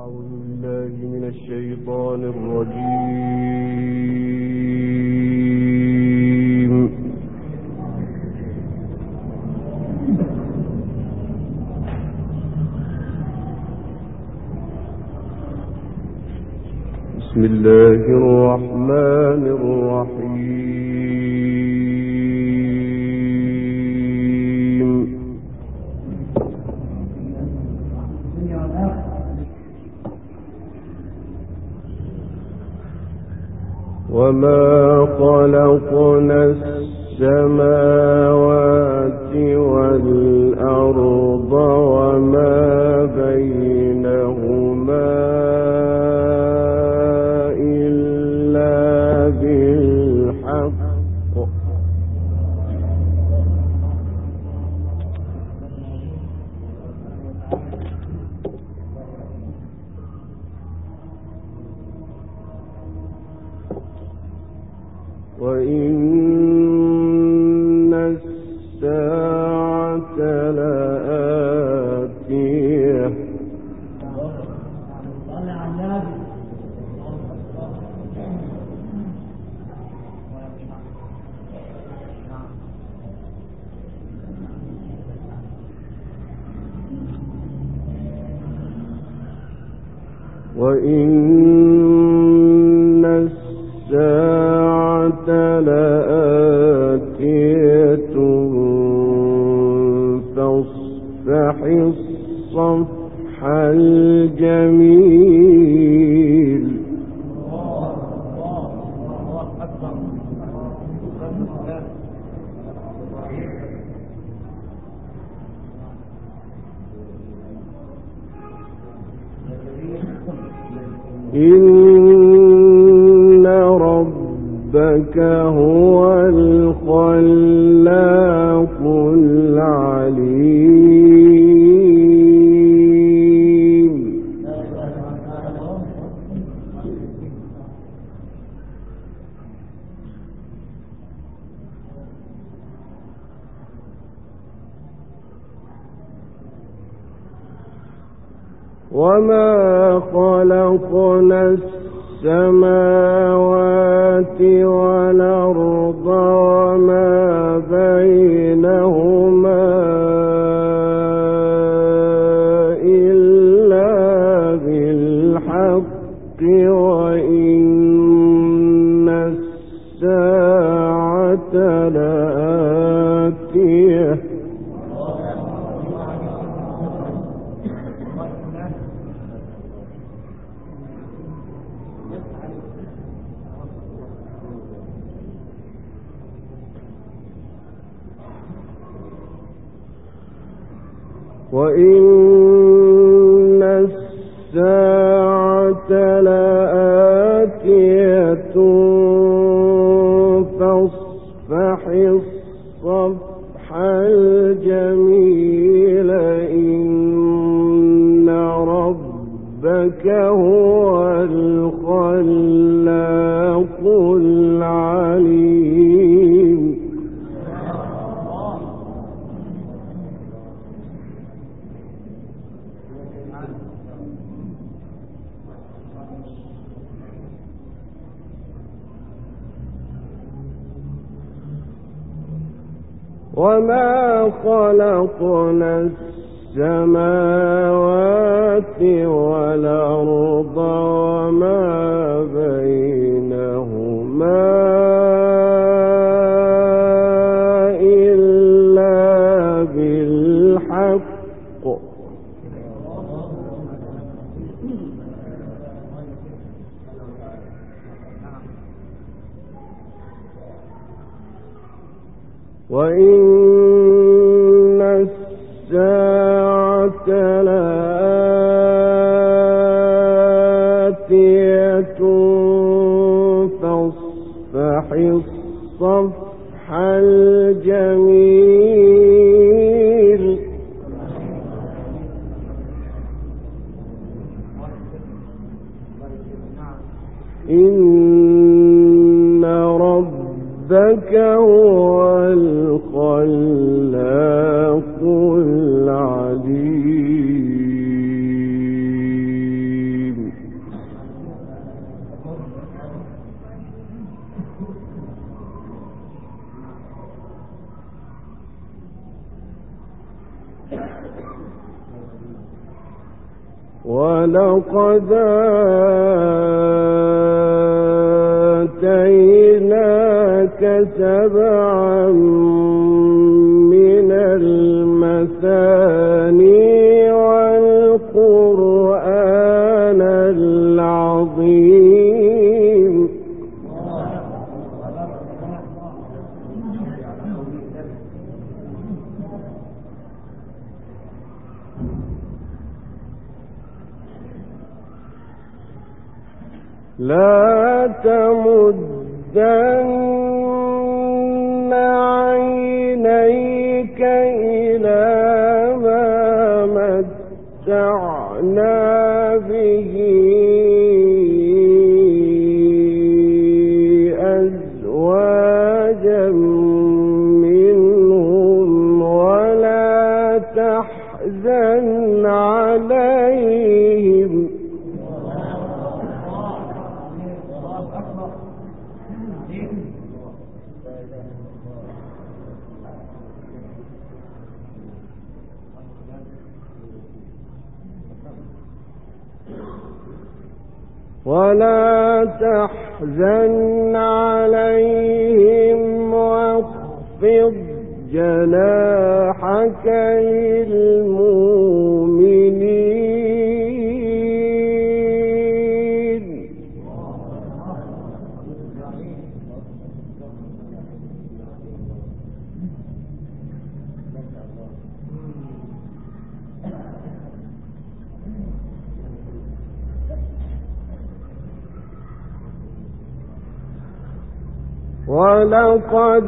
أعوذ بالله من الشيطان الرجيم. بسم الله الرحمن الرحيم. وما خلقنا السماوات والأرض وما بينهما إلا بالحق وإن الساعة لآتية وإن الساعة لآتية فاصفح الصفح الجميل إن ربك هو الخلاق العليم. وما خلقنا السماوات والأرض وما بينهما إلا بالحق وإن الساعة لآتية وإن الساعة لآتية فاصفح الصفح الجميل إن ربك هو الخلاق العليم. وما خلقنا السماوات والأرض وما بينهما إلا بالحق وإن الساعة لآتية فاصفح الصفح الجميل إن ربك هو الخلاق ولقد آتيناك سبعا من المثاني والقرآن العظيم لا تمدن عينيك إلى ما متعنا به أزواجا منهم ولا تحزن عليهم واخفض جناحك للمؤمنين ولقد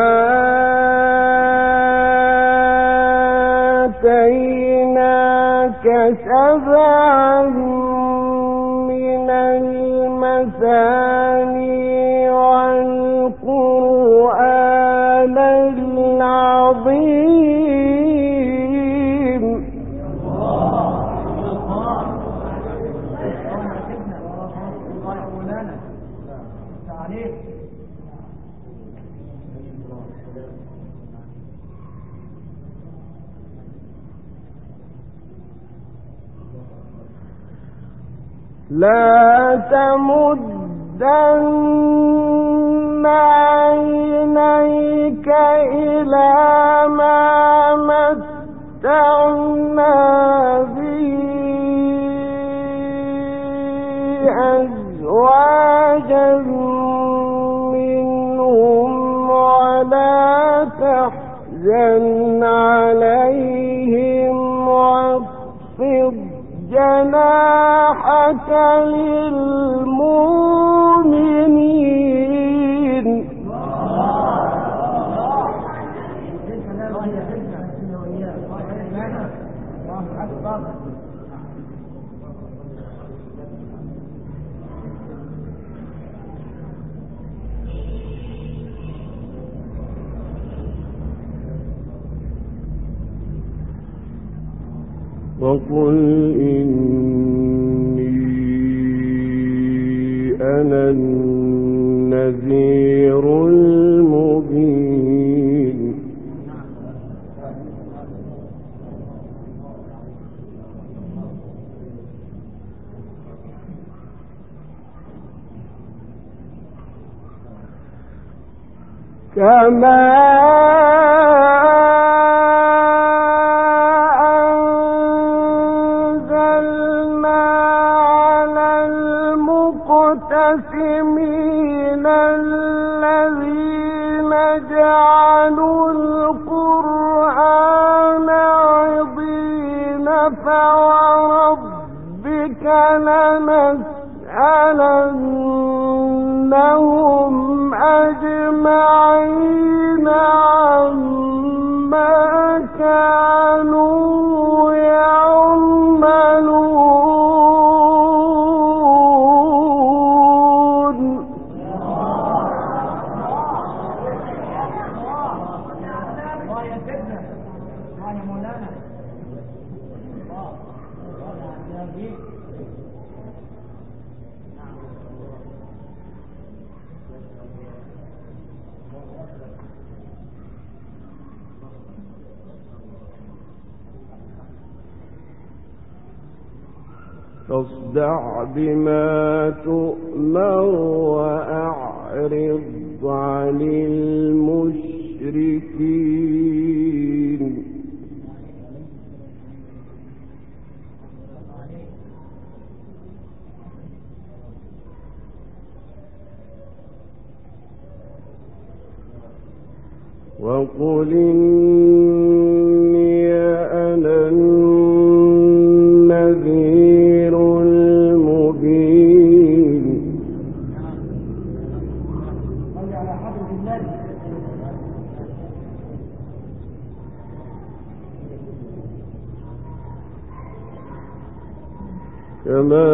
آتيناك سبعا من المثاني والقرآن العظيم لا تمدن عينيك إلى ما متعنا به أزواجا منهم ولا تحزن عليهم واخفض جناحك للمؤمنين وقل إني أنا النذير المبين كما المقتسمين الذين جعلوا القرآن عضين فوربك لنسألنهم أجمعين عما كانوا يعملون فاصدع بما تؤمر وأعرض عن المشركين. وقل إني أنا النذير المبين. كما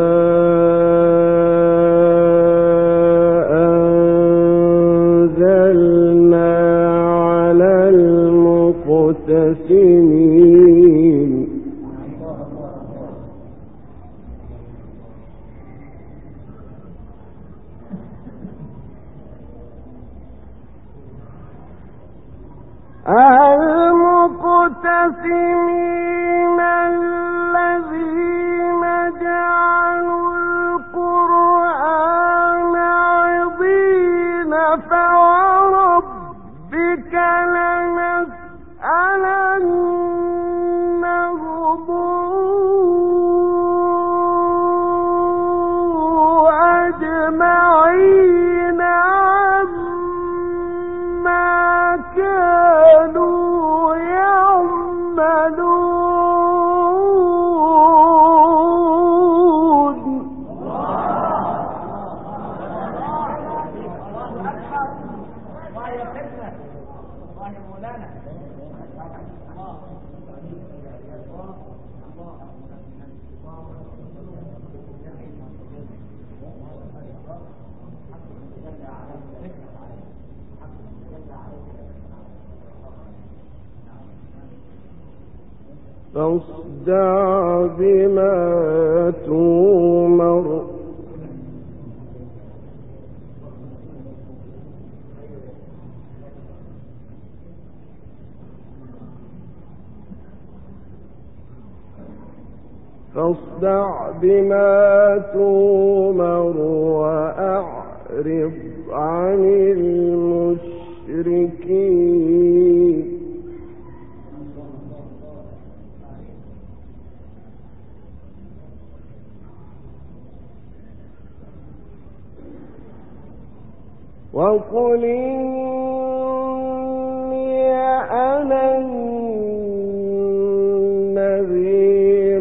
سنين. المقتسمين الذين جعلوا القرآن عضين فوربك لنسألنهم أجمعين عما كانوا يعملون. فاصدع بما تؤمر وأعرض عن المشركين. وقل إني أنا النذير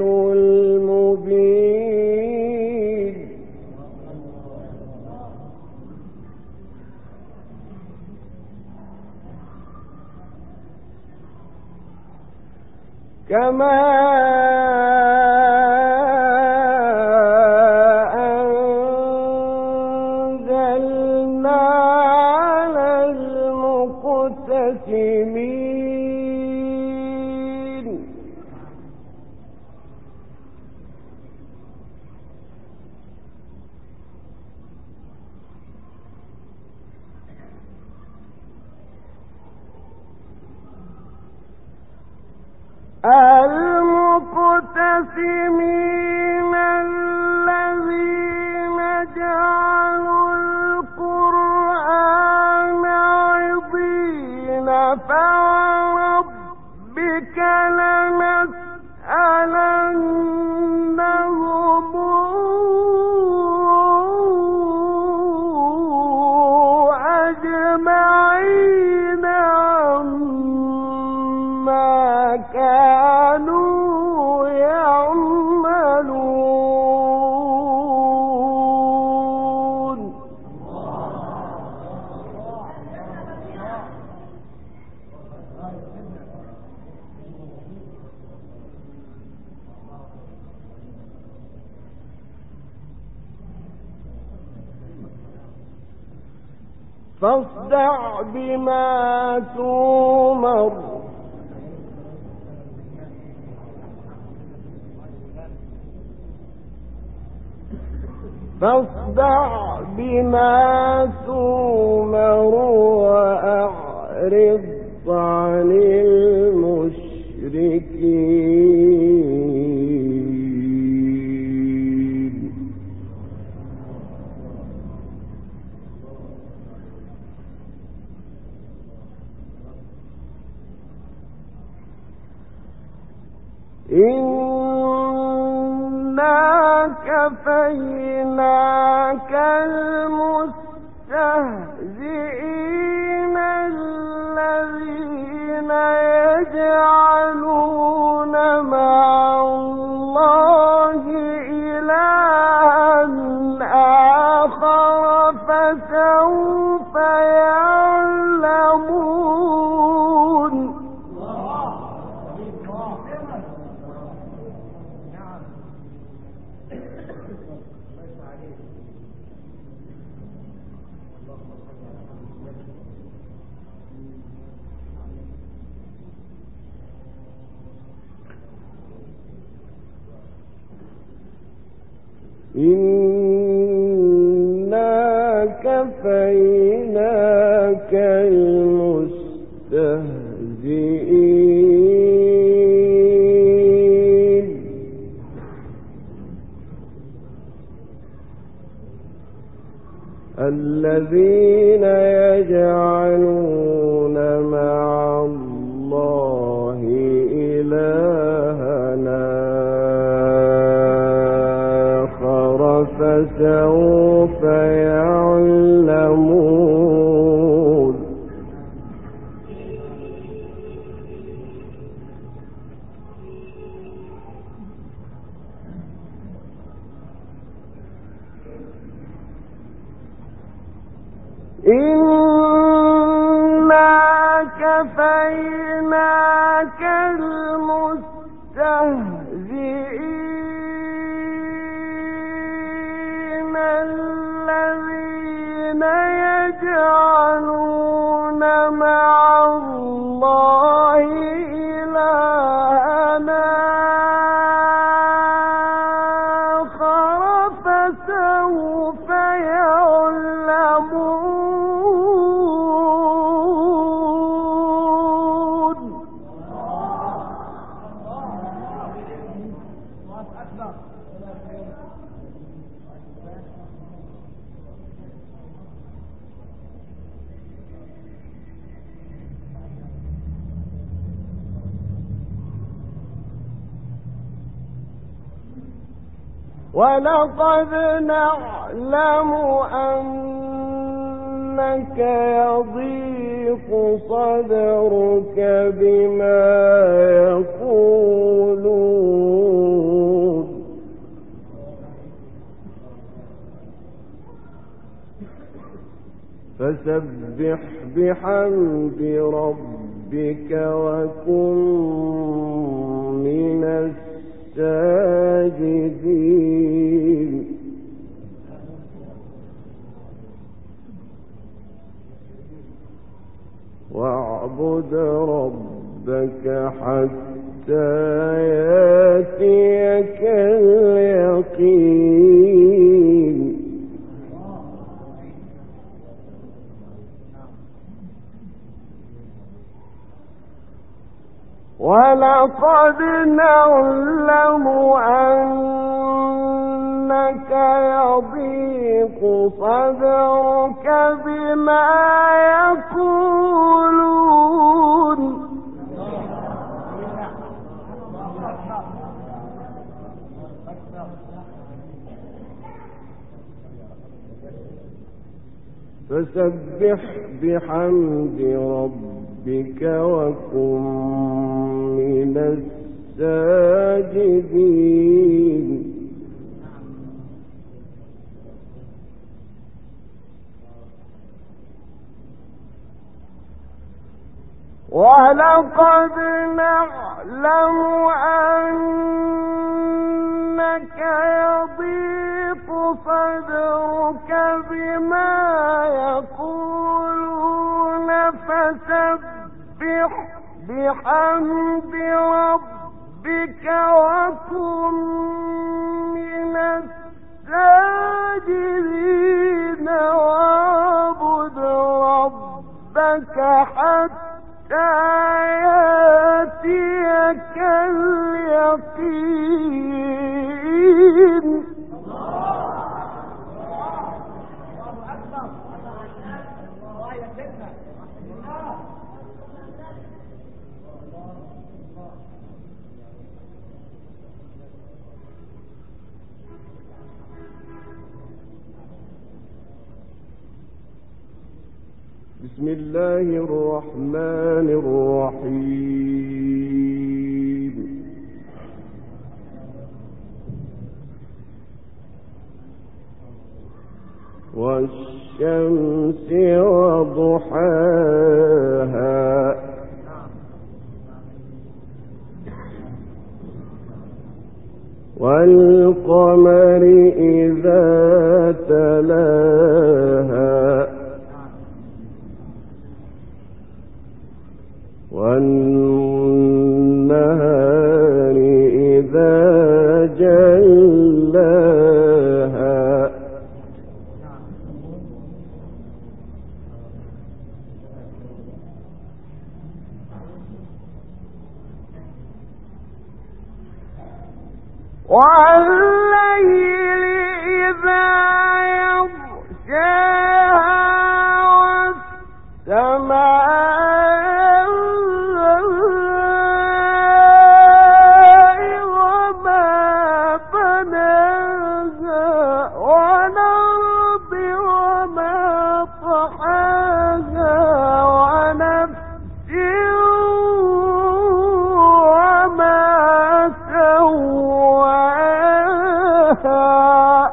المبين. كما المقتسمين الذين جعلوا القرآن عضين فوربك لنسألنهم أجمعين عما كانوا يعملون. فاصدع بما تؤمر وأعرض عن المشركين. إنا كفيناك المستهزئين الذين يجعلون مع الله إلها آخر فسوف يعلمون. إنا كفيناك المستهزئين الذين يجعلون مع الله إلهنا فسوف يعلمون. إنا كفيناك المستهزئين الذين يجعلون مع الله إلهنا آخر فسوف يعلمون. ولقد نعلم أنك يضيق صدرك بما يقولون فسبح بحمد ربك وكن من الساجدين. واعبد ربك حتى يأتيك اليقين. ولقد نعلم أنك يضيق صدرك بما يقولون فسبح بحمد ربك وكن من الساجدين. ولقد نعلم أنك يضيق صدرك بما يقولون فسبح بحمد ربك وكن من الساجدين. واعبد ربك حتى يأتيك اليقين. بسم الله الرحمن الرحيم. والشمس وضحاها والقمر إذا تلاها والنهار إذا جلاها والليل إذا يغشاها والسماء وما بناها والأرض وما طحاها ونفس وما سواها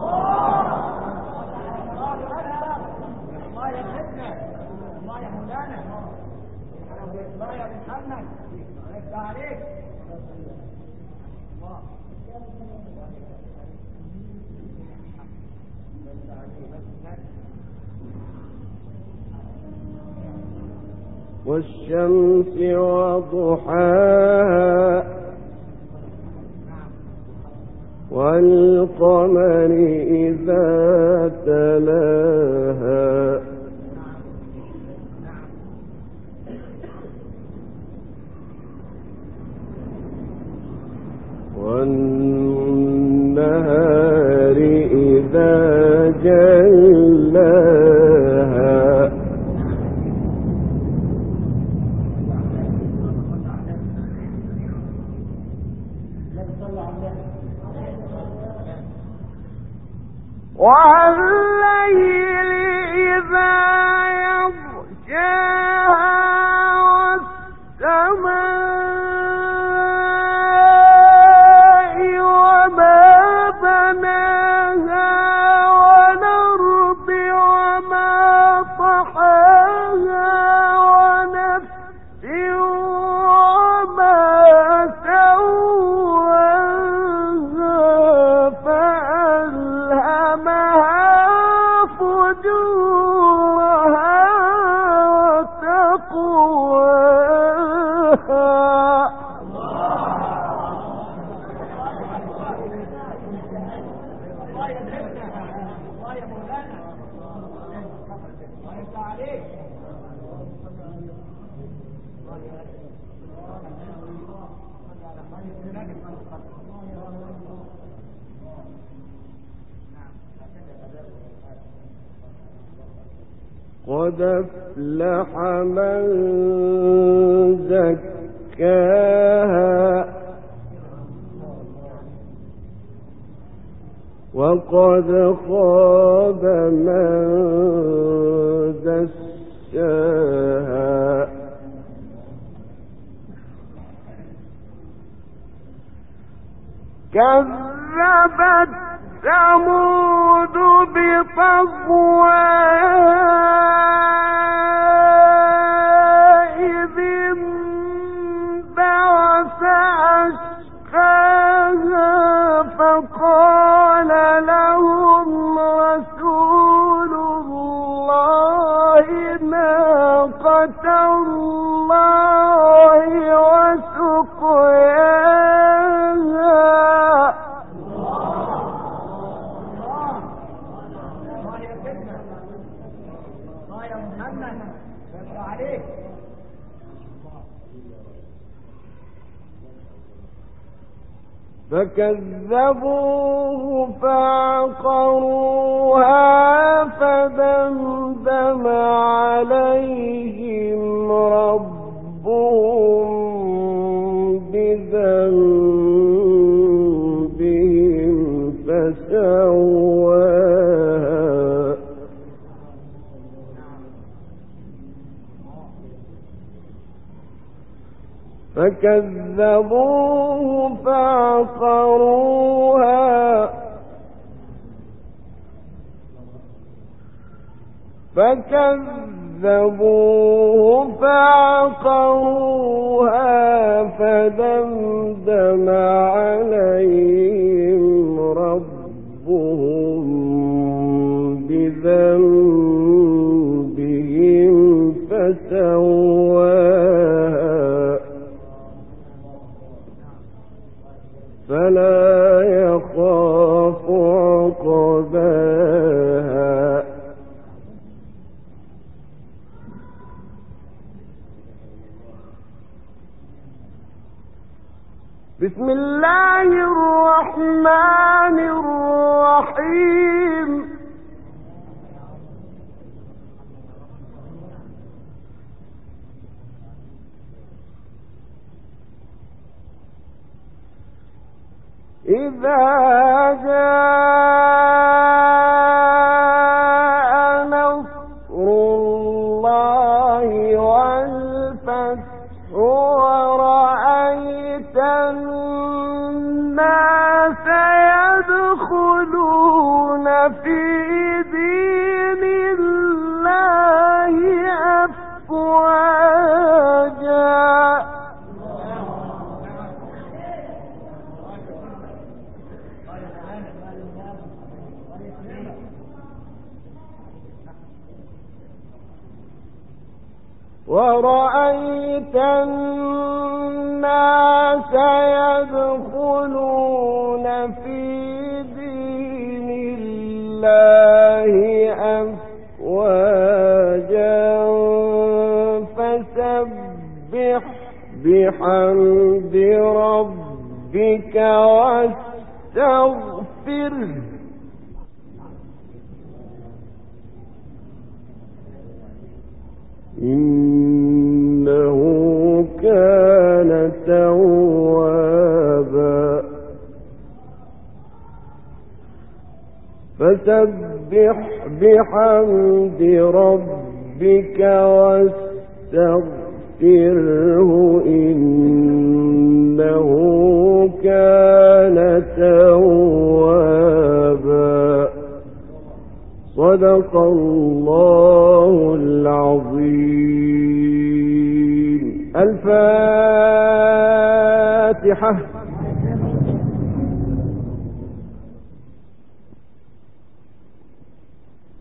والشمس وضحاها والقمر إذا تلاها والنهار إذا جلاها والليل إذا يغشاها والسماء وما بناها والأرض وما طحاها ونفس وما سواها فألهمها فجورها وتقواها قد أفلح من زكاها وقد خاب من دساها كذبت ثمود بطغواها إذ انبعث أشقاها فقال لهم رسول الله ناقة الله وسقياها فكذبوه فعقروها فدمدم عليهم ربهم بذنبهم فسواها فكذبوه فعقروها فدمدم عليهم ربهم بذنبهم فسواها فلا يخاف عقباها بسم الله الرحمن الرحيم إذا جاء نصر الله والفتح ورأيت الناس يدخلون في دين الله أفواجا ورأيت الناس يدخلون في دين الله أفواجا فسبح بحمد ربك واستغفره إنه كان توابا فسبح بحمد ربك واستغفره إنه كان توابا صدق الله العظيم. الفاتحة.